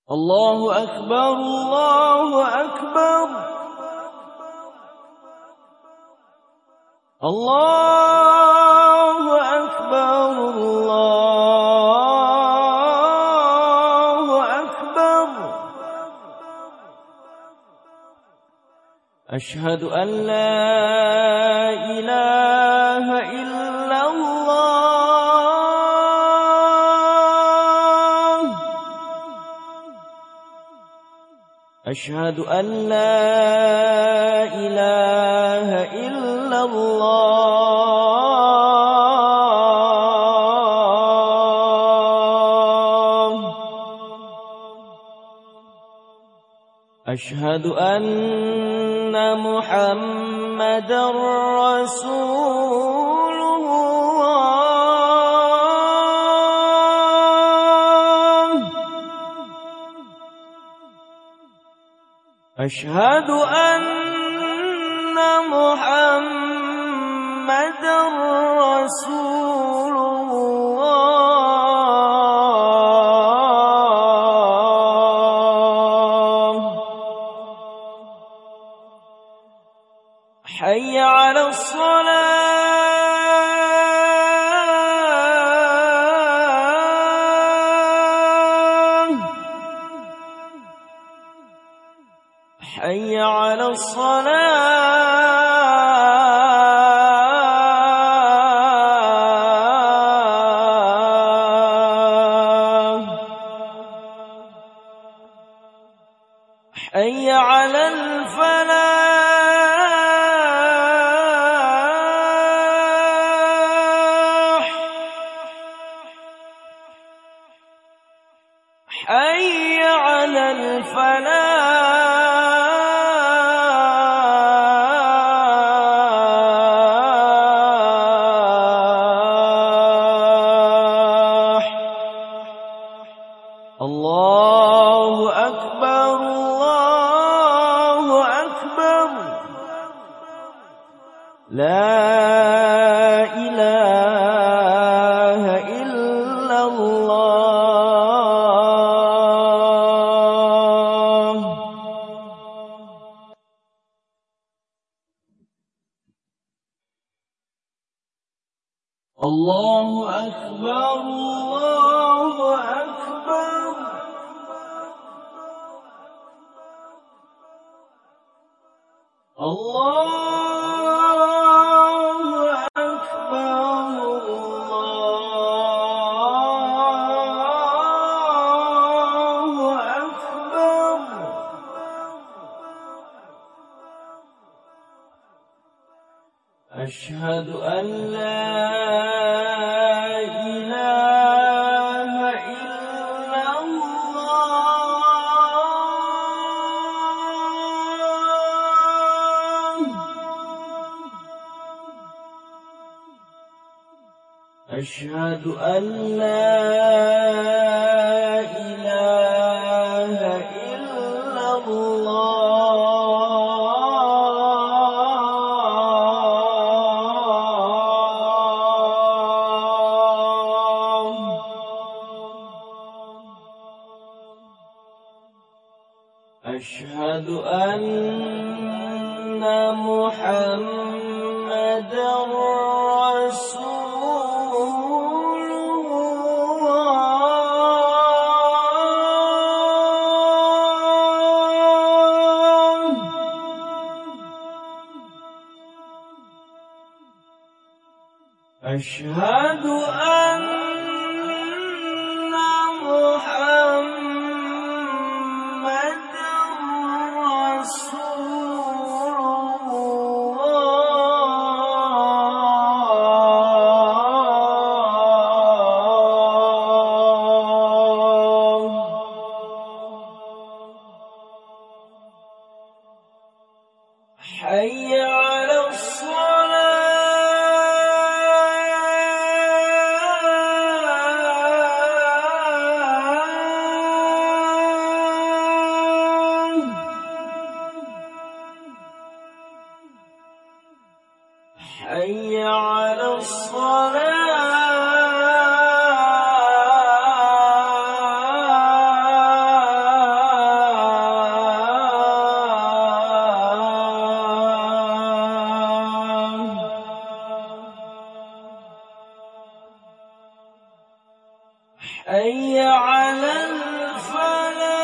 الله أكبر الله أكبر الله أكبر الله أكبر. أشهد أن لا إله إلا الله. أشهد أن لا إله إلا الله. أشهد أن محمدًا رسول الله. أشهد أن محمدًا رسول الله. حي على الصلاة. حي على الصلاة. حي على الفلاح. حي على الفلاح. الله أكبر الله أكبر. لا إله إلا الله. الله أكبر الله أكبر. الله أكبر الله أكبر. أشهد أن لا إله إلا الله. أشهد أن لا إله إلا الله. أشهد أن محمدًا رسول الله. أشهد أن محمدًا رسول الله. حي على الصلاة. حي على الصلاة. حي على الفلاح.